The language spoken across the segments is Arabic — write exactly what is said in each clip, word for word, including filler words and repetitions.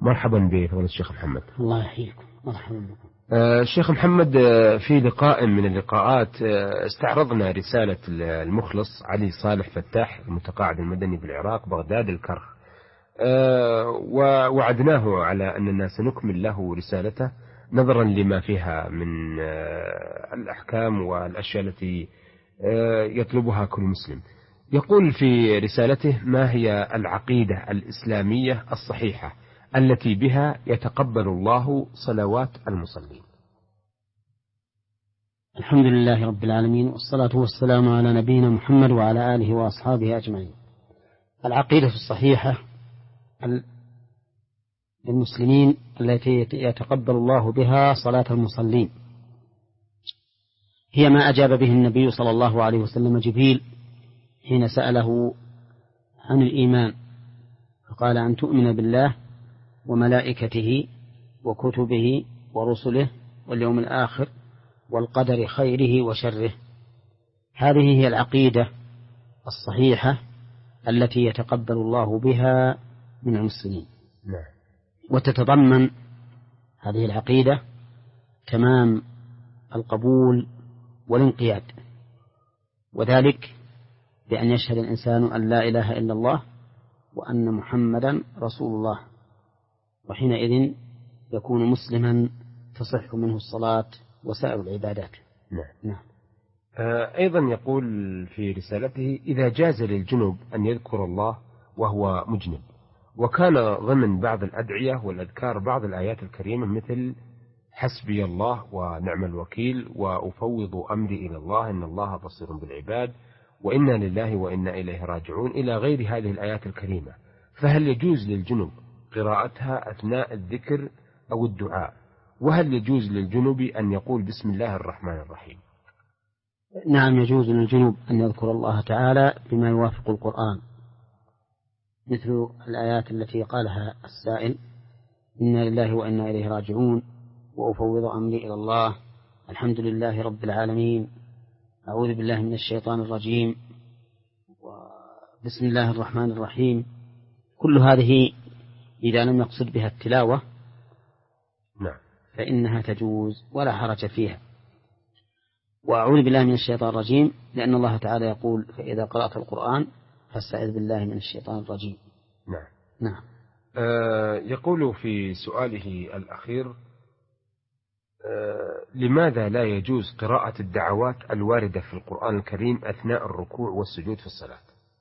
مرحبا بفضيلة الشيخ محمد. الله يحييكم. مرحبا بكم. آه الشيخ محمد، آه في لقاء من اللقاءات آه استعرضنا رسالة المخلص علي صالح فتاح المتقاعد المدني بالعراق بغداد الكرخ، آه ووعدناه على أننا سنكمل له رسالته نظرا لما فيها من آه الأحكام والأشياء التي آه يطلبها كل مسلم. يقول في رسالته: ما هي العقيدة الإسلامية الصحيحة التي بها يتقبل الله صلوات المصلين؟ الحمد لله رب العالمين، والصلاة والسلام على نبينا محمد وعلى آله وأصحابه أجمعين. العقيدة الصحيحة للمسلمين التي يتقبل الله بها صلاة المصلين هي ما أجاب به النبي صلى الله عليه وسلم جبريل حين سأله عن الإيمان، فقال: أن تؤمن بالله وملائكته وكتبه ورسله واليوم الآخر والقدر خيره وشره. هذه هي العقيدة الصحيحة التي يتقبل الله بها من المسلمين. وتتضمن هذه العقيدة تمام القبول والانقياد، وذلك بأن يشهد الإنسان أن لا إله إلا الله وأن محمدا رسول الله، وحينئذ يكون مسلما تصح منه الصلاة وسائر العبادات. نعم. نعم. آه أيضا يقول في رسالته: إذا جاز للجنب أن يذكر الله وهو مجنب، وكان ضمن بعض الأدعية والأذكار بعض الآيات الكريمة مثل حسبي الله ونعم الوكيل وأفوض أمري إلى الله إن الله بصير بالعباد وإنا لله وإنا إليه راجعون إلى غير هذه الآيات الكريمة، فهل يجوز للجنب قراءتها أثناء الذكر أو الدعاء؟ وهل يجوز للجنب أن يقول بسم الله الرحمن الرحيم؟ نعم، يجوز للجنب أن يذكر الله تعالى بما يوافق القرآن، مثل الآيات التي قالها السائل: إنا لله وإنا إليه راجعون، وأفوض أمري إلى الله، الحمد لله رب العالمين، أعوذ بالله من الشيطان الرجيم، وبسم الله الرحمن الرحيم. كل هذه إذا لم يقصد بها التلاوة نعم فإنها تجوز ولا حرج فيها. وأعوذ بالله من الشيطان الرجيم لأن الله تعالى يقول: فإذا قرأت القرآن فاستعذ بالله من الشيطان الرجيم. نعم. نعم. آه يقول في سؤاله الأخير: آه لماذا لا يجوز قراءة الدعوات الواردة في القرآن الكريم أثناء الركوع والسجود في الصلاة؟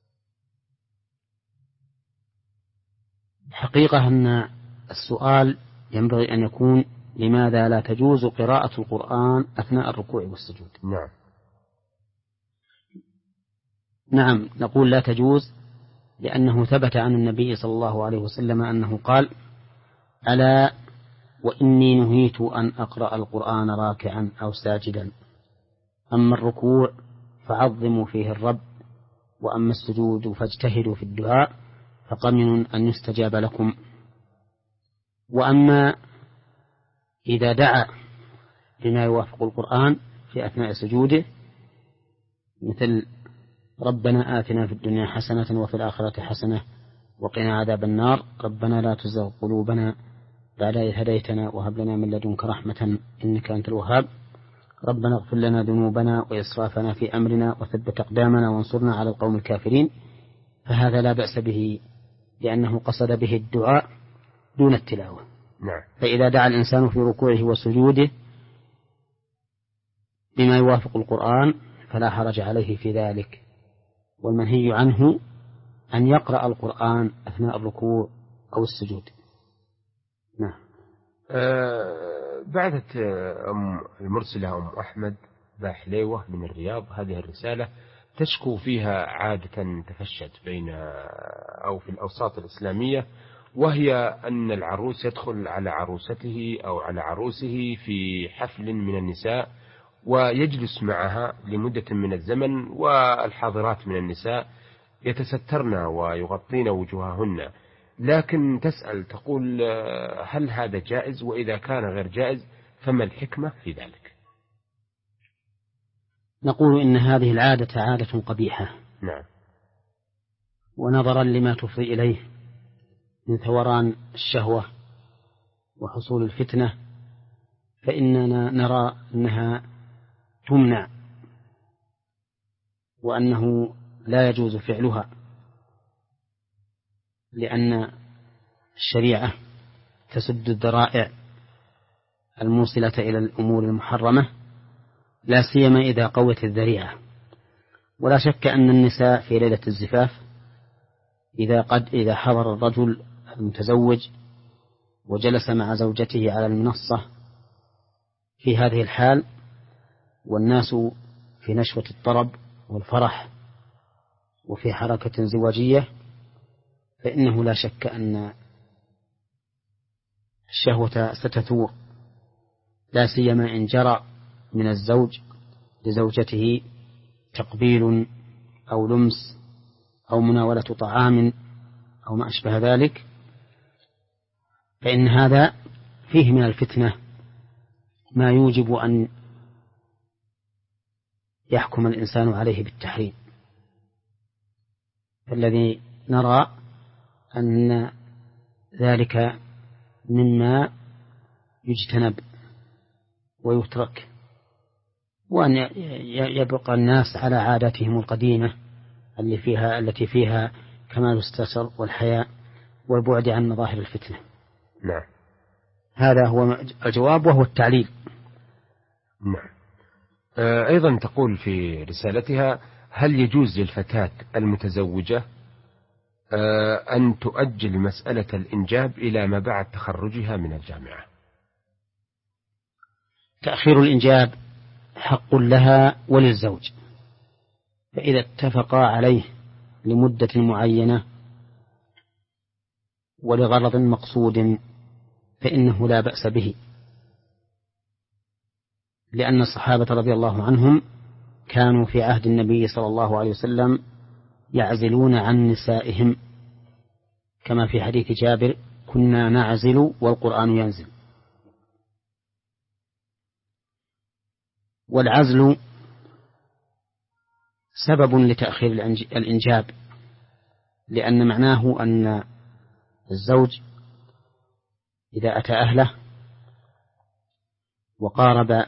حقيقة أن السؤال ينبغي أن يكون: لماذا لا تجوز قراءة القرآن أثناء الركوع والسجود؟ نعم. نعم، نقول لا تجوز لأنه ثبت عن النبي صلى الله عليه وسلم أنه قال: ألا وإني نهيت أن أقرأ القرآن راكعا أو ساجدا، أما الركوع فعظموا فيه الرب، وأما السجود فاجتهدوا في الدعاء فقمن أن يستجاب لكم. وأما إذا دعا بما يوافق القرآن في أثناء سجوده مثل ربنا آتنا في الدنيا حسنة وفي الآخرة حسنة وقنا عذاب النار، ربنا لا تزغ قلوبنا بعد إذ هديتنا وهب لنا من لدنك رحمة إنك أنت الوهاب، ربنا اغفر لنا ذنوبنا وإسرافنا في أمرنا وثبت أقدامنا وانصرنا على القوم الكافرين، فهذا لا بأس به لأنه قصد به الدعاء دون التلاوة. نعم. فإذا دعا الإنسان في ركوعه وسجوده بما يوافق القرآن فلا حرج عليه في ذلك، والمنهي عنه أن يقرأ القرآن أثناء الركوع أو السجود. نعم. أه بعثت أم المرسلة أم أحمد باحليوة من الرياض هذه الرسالة تشكو فيها عادة تفشت بين أو في الأوساط الإسلامية، وهي أن العروس يدخل على عروسته أو على عروسه في حفل من النساء ويجلس معها لمدة من الزمن، والحاضرات من النساء يتسترن ويغطين وجوههن، لكن تسأل تقول: هل هذا جائز؟ وإذا كان غير جائز فما الحكمة في ذلك؟ نقول إن هذه العادة عادة قبيحة. نعم. ونظرا لما تفضي إليه من ثوران الشهوة وحصول الفتنة فإننا نرى أنها تمنع، وأنه لا يجوز فعلها، لأن الشريعة تسد الذرائع الموصلة إلى الأمور المحرمة، لا سيما إذا قوت الذريعة. ولا شك أن النساء في ليلة الزفاف إذا قد إذا حضر الرجل المتزوج وجلس مع زوجته على المنصة في هذه الحال والناس في نشوة الطرب والفرح وفي حركة زواجية، فإنه لا شك أن الشهوة ستثور، لا سيما إن جرى من الزوج لزوجته تقبيل أو لمس أو مناولة طعام أو ما أشبه ذلك، فإن هذا فيه من الفتنة ما يوجب أن يحكم الإنسان عليه بالتحريم. فالذي نرى أن ذلك مما يجتنب ويترك، وأن يبقى الناس على عاداتهم القديمة اللي فيها التي فيها كمال الستر والحياء والبعد عن مظاهر الفتنة. نعم، هذا هو الجواب وهو التعليل. نعم. أيضا تقول في رسالتها: هل يجوز للفتاة المتزوجة أن تؤجل مسألة الإنجاب إلى ما بعد تخرجها من الجامعة؟ تأخير الإنجاب حق لها وللزوج، فإذا اتفقا عليه لمدة معينة ولغرض مقصود فإنه لا بأس به، لأن الصحابة رضي الله عنهم كانوا في عهد النبي صلى الله عليه وسلم يعزلون عن نسائهم، كما في حديث جابر: كنا نعزل والقرآن ينزل. والعزل سبب لتأخير الإنجاب، لأن معناه أن الزوج إذا أتى أهله وقارب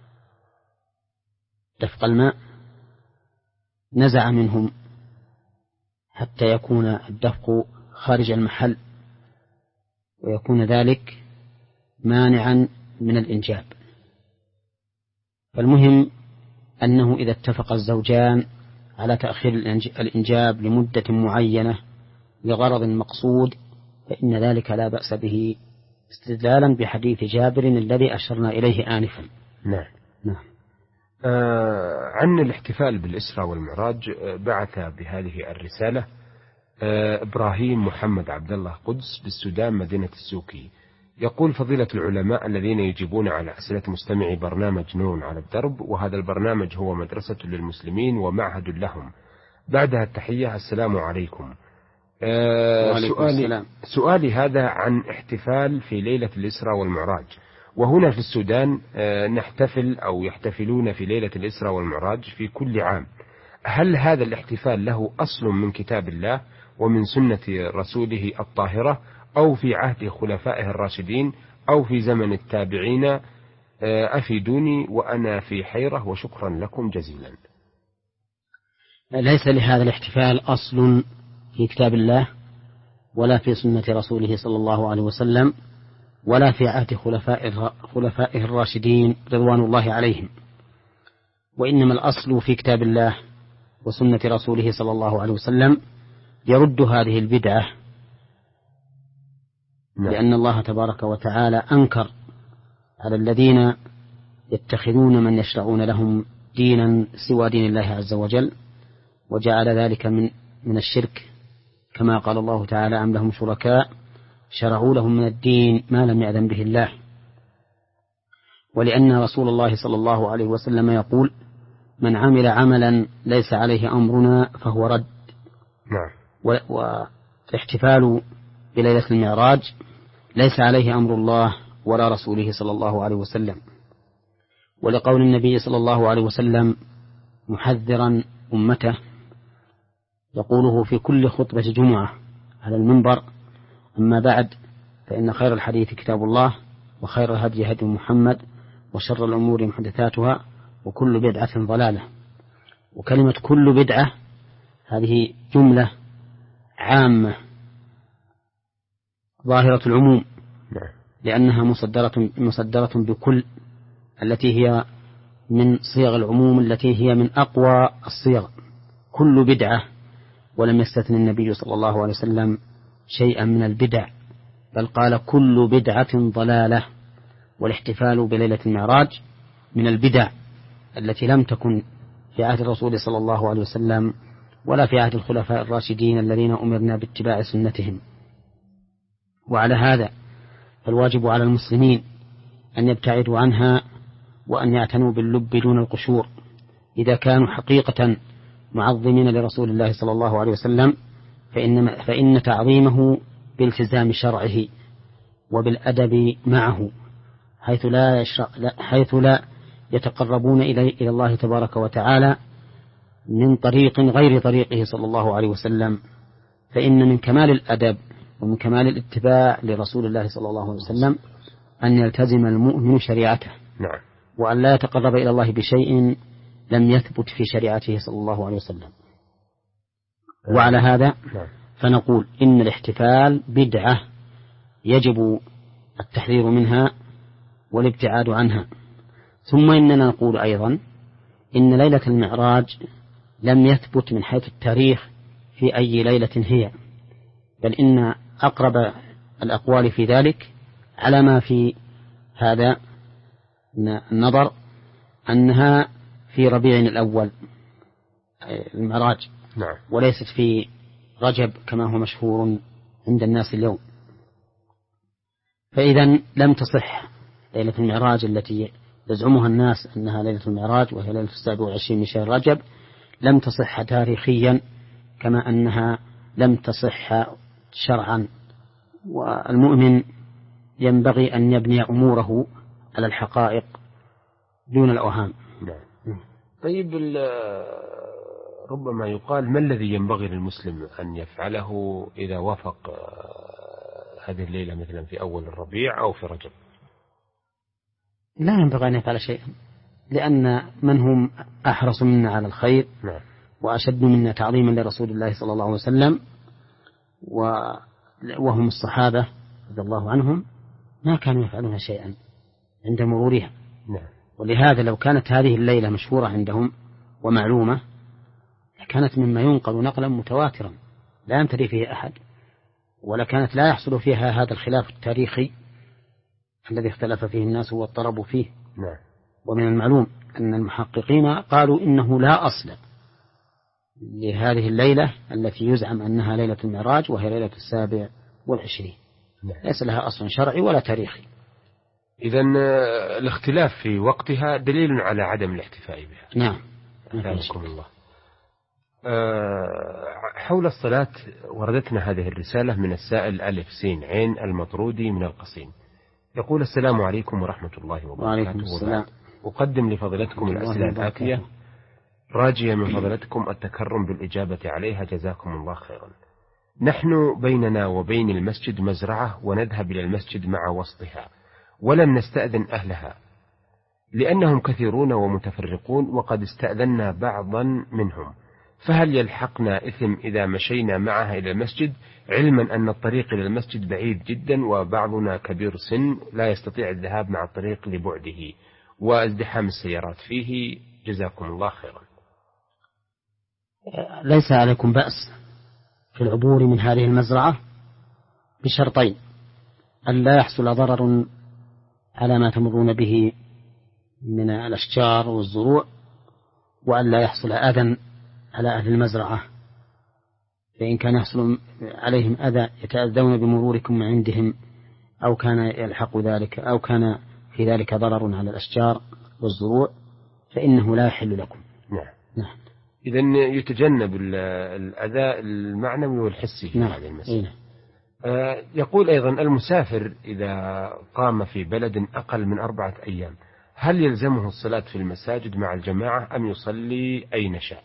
دفق الماء نزع منهم حتى يكون الدفق خارج المحل، ويكون ذلك مانعا من الإنجاب. فالمهم أنه إذا اتفق الزوجان على تأخير الإنجاب لمدة معينة لغرض مقصود فإن ذلك لا بأس به، استدلالا بحديث جابر الذي أشرنا إليه آنفا. نعم. نعم. آه عن الاحتفال بالإسراء والمعراج بعث بهذه الرسالة آه إبراهيم محمد عبد الله قدس بالسودان مدينة السوكي، يقول: فضيلة العلماء الذين يجيبون على أسئلة مستمعي برنامج نون على الدرب، وهذا البرنامج هو مدرسة للمسلمين ومعهد لهم، بعدها التحية، السلام عليكم. آه سؤالي, سؤالي هذا عن احتفال في ليلة الإسراء والمعراج، وهنا في السودان آه نحتفل أو يحتفلون في ليلة الإسراء والمعراج في كل عام، هل هذا الاحتفال له أصل من كتاب الله ومن سنة رسوله الطاهرة، أو في عهد خلفائه الراشدين، أو في زمن التابعين؟ أفيدوني وأنا في حيرة، وشكرا لكم جزيلا. ليس لهذا الاحتفال أصل في كتاب الله ولا في سنة رسوله صلى الله عليه وسلم ولا في عهد خلفائه الراشدين رضوان الله عليهم، وإنما الأصل في كتاب الله وسنة رسوله صلى الله عليه وسلم يرد هذه البدعة، لأن الله تبارك وتعالى أنكر على الذين يتخذون من يشرعون لهم دينا سوى دين الله عز وجل، وجعل ذلك من من الشرك، كما قال الله تعالى: أم لهم شركاء شرعوا لهم من الدين ما لم يأذن به الله. ولأن رسول الله صلى الله عليه وسلم يقول: من عمل عملا ليس عليه أمرنا فهو رد. والاحتفال بليلة المعراج ليس عليه أمر الله ولا رسوله صلى الله عليه وسلم، ولقول النبي صلى الله عليه وسلم محذرا أمته يقوله في كل خطبة جمعة على المنبر: أما بعد فإن خير الحديث كتاب الله وخير الهدي هدي محمد وشر الأمور محدثاتها وكل بدعة ضلالة. وكلمة كل بدعة هذه جملة عامة ظاهرة العموم لأنها مصدرة, مصدرة بكل التي هي من صيغ العموم التي هي من أقوى الصيغ. كل بدعة، ولم يستثن النبي صلى الله عليه وسلم شيئا من البدع، بل قال كل بدعة ضلالة. والاحتفال بليلة المعراج من البدع التي لم تكن في عهد الرسول صلى الله عليه وسلم ولا في عهد الخلفاء الراشدين الذين أمرنا باتباع سنتهم. وعلى هذا فالواجب على المسلمين أن يبتعدوا عنها وأن يعتنوا باللب دون القشور إذا كانوا حقيقة معظمين لرسول الله صلى الله عليه وسلم، فإن, فإن تعظيمه بالتزام شرعه وبالأدب معه، حيث لا, حيث لا يتقربون إلى الله تبارك وتعالى من طريق غير طريقه صلى الله عليه وسلم. فإن من كمال الأدب ومن كمال الاتباع لرسول الله صلى الله عليه وسلم أن يلتزم المؤمن شريعته، نعم. وأن لا يتقرب إلى الله بشيء لم يثبت في شريعته صلى الله عليه وسلم. وعلى هذا فنقول إن الاحتفال بدعة يجب التحذير منها والابتعاد عنها. ثم إننا نقول أيضا إن ليلة المعراج لم يثبت من حيث التاريخ في أي ليلة هي، بل إن أقرب الأقوال في ذلك على ما في هذا النظر أنها في ربيع الأول المعراج، نعم. وليست في رجب كما هو مشهور عند الناس اليوم. فإذا لم تصح ليلة المعراج التي يزعمها الناس أنها ليلة المعراج وهي ليلة السابع والعشرين من شهر رجب، لم تصح تاريخيا كما أنها لم تصح شرعا. والمؤمن ينبغي أن يبني أموره على الحقائق دون الأوهام. نعم. طيب، ربما يقال ما الذي ينبغي للمسلم أن يفعله إذا وافق هذه الليلة مثلا في أول الربيع أو في رجب؟ لا ينبغي أن يفعل شيئا، لأن من هم أحرص منا على الخير نعم. وأشد منا تعظيما لرسول الله صلى الله عليه وسلم وهم الصحابة رضي الله عنهم ما كانوا يفعلون شيئا عند مرورها. نعم. ولهذا لو كانت هذه الليلة مشهورة عندهم ومعلومة كانت مما ينقل نقلا متواترا لا يمتري فيه أحد، ولكانت لا يحصل فيها هذا الخلاف التاريخي الذي اختلف فيه الناس واضطربوا فيه. نعم. ومن المعلوم أن المحققين قالوا إنه لا أصل لهذه الليلة التي يزعم أنها ليلة المعراج وهي ليلة السابع والعشرين. نعم. ليس لها أصل شرعي ولا تاريخي. إذن الاختلاف في وقتها دليل على عدم الاحتفاء بها. نعم. أعلمكم الله. حول الصلاة وردتنا هذه الرسالة من السائل ألف سين عين المطرودي من القصيم، يقول: السلام عليكم ورحمة الله وبركاته. أقدم لفضلتكم الأسئلة الآتية راجيا من فضلتكم التكرم بالإجابة عليها، جزاكم الله خيرا. نحن بيننا وبين المسجد مزرعة ونذهب إلى المسجد مع وسطها، ولم نستأذن أهلها لأنهم كثيرون ومتفرقون، وقد استأذنا بعضا منهم، فهل يلحقنا إثم إذا مشينا معها إلى المسجد، علما أن الطريق إلى المسجد بعيد جدا وبعضنا كبير سن لا يستطيع الذهاب مع الطريق لبعده وازدحام السيارات فيه، جزاكم الله خيرا. ليس عليكم بأس في العبور من هذه المزرعة بشرطين: أن لا يحصل ضرر على ما تمرون به من الأشجار والزروع، وأن لا يحصل أذى على أهل المزرعة، فإن كان يحصل عليهم أذى يتأذون بمروركم عندهم، أو كان يلحق ذلك أو كان في ذلك ضرر على الأشجار والزروع، فإنه لا يحل لكم. نعم. نعم. إذن يتجنب الأذى المعنوي والحسي في نعم. هذه المسألة. نعم. آه يقول أيضا: المسافر إذا قام في بلد أقل من أربعة أيام هل يلزمه الصلاة في المساجد مع الجماعة أم يصلي أين شاء؟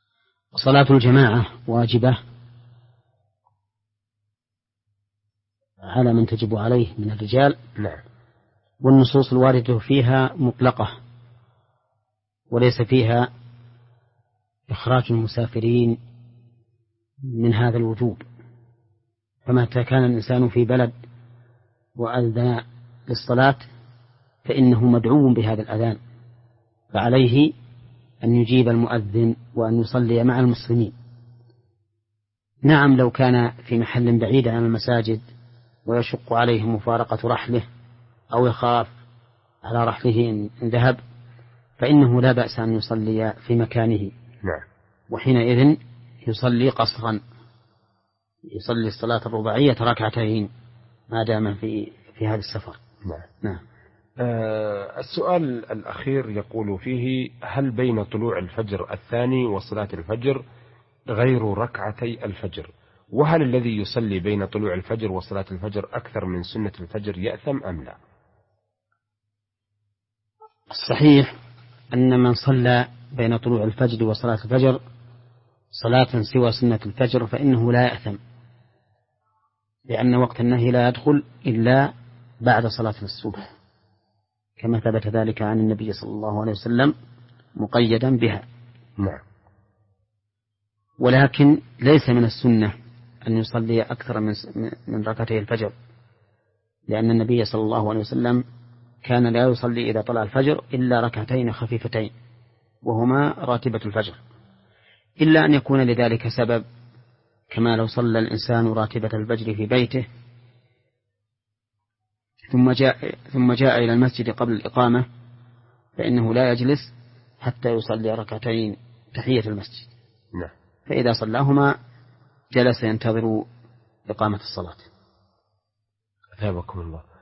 صلاة الجماعة واجبة على من تجب عليه من الرجال. نعم. والنصوص الواردة فيها مطلقة وليس فيها إخراج المسافرين من هذا الوجوب، فمتى كان الإنسان في بلد وأذن للصلاة فإنه مدعو بهذا الأذان، فعليه أن يجيب المؤذن وأن يصلي مع المسلمين. نعم لو كان في محل بعيد عن المساجد ويشق عليه مفارقة رحله أو يخاف على رحله إن ذهب فإنه لا بأس أن يصلي في مكانه. نعم. وحينئذ يصلي قصرا، يصلي الصلاة الرباعية ركعتين ما دام في في هذا السفر. نعم. نعم. آه السؤال الأخير يقول فيه: هل بين طلوع الفجر الثاني وصلاة الفجر غير ركعتي الفجر؟ وهل الذي يصلي بين طلوع الفجر وصلاة الفجر أكثر من سنة الفجر يأثم أم لا؟ الصحيح أن من صلى بين طلوع الفجر وصلاة الفجر صلاة سوى سنة الفجر فإنه لا يأثم، لأن وقت النهي لا يدخل إلا بعد صلاة الصبح، كما ثبت ذلك عن النبي صلى الله عليه وسلم مقيدا بها. نعم. ولكن ليس من السنة أن يصلي أكثر من من ركعتي الفجر، لأن النبي صلى الله عليه وسلم كان لا يصلي إذا طلع الفجر إلا ركعتين خفيفتين وهما راتبة الفجر، إلا أن يكون لذلك سبب، كما لو صلى الإنسان راتبة الفجر في بيته ثم جاء ثم جاء إلى المسجد قبل الإقامة فإنه لا يجلس حتى يصلي ركعتين تحية المسجد. نعم. فإذا صلاهما جلس ينتظر إقامة الصلاة. أثابكم الله.